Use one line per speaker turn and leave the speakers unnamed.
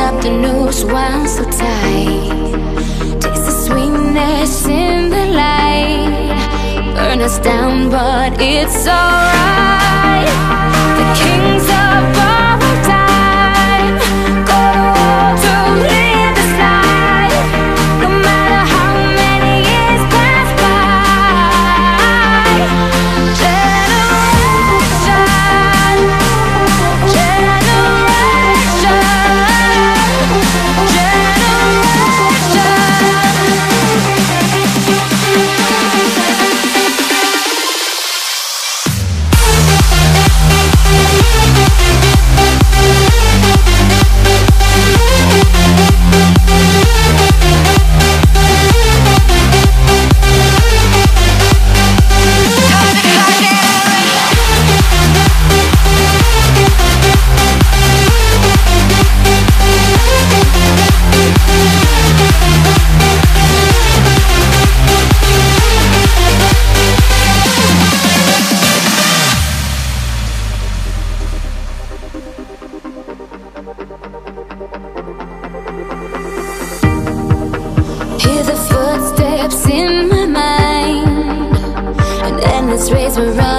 up the noose wound so tight. Taste the sweetness in the light. Burn us down, but it's alright. The kings of borrowed time go to war to live this life. No matter how many years pass by. Hear the footsteps in my mind, an endless race we're running.